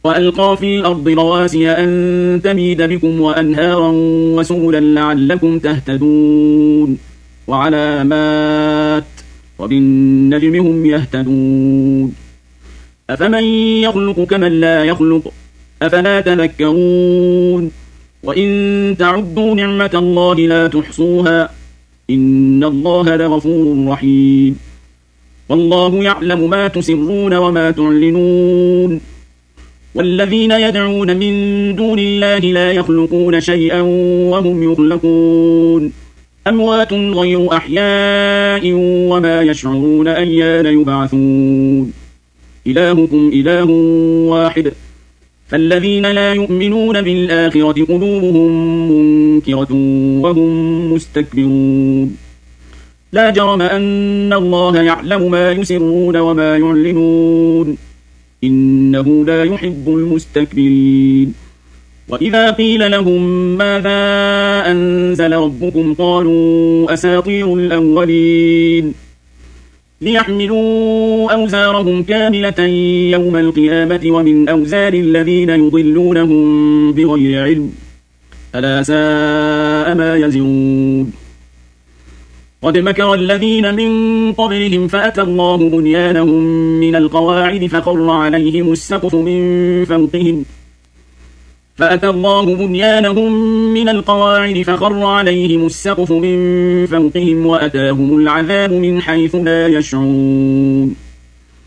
وألقى في الأرض رواسي أن تميد بكم وأنهارا وسبلا لعلكم تهتدون وعلامات وبالنجم هم يهتدون أفمن يخلق كمن لا يخلق أفلا تذكرون وإن تعدوا نعمة الله لا تحصوها إن الله لغفور رحيم والله يعلم ما تسرون وما تعلنون والذين يدعون من دون الله لا يخلقون شيئا وهم يخلقون أموات غير أحياء وما يشعرون أيان يبعثون إلهكم إله واحد فالذين لا يؤمنون بالآخرة قلوبهم منكرة وهم مستكبرون لا جرم أن الله يعلم ما يسرون وما يعلنون إنه لا يحب المستكبرين وإذا قيل لهم ماذا أنزل ربكم قالوا أساطير الأولين ليحملوا أوزارهم كاملة يوم القيامة ومن أوزار الذين يضلونهم بغير علم ألا ساء ما يزرون قد مكر الذين من قبلهم فأتى الله بنيانهم من القواعد فخر عليهم السقف من فوقهم وأتاهم العذاب من حيث لا يشعرون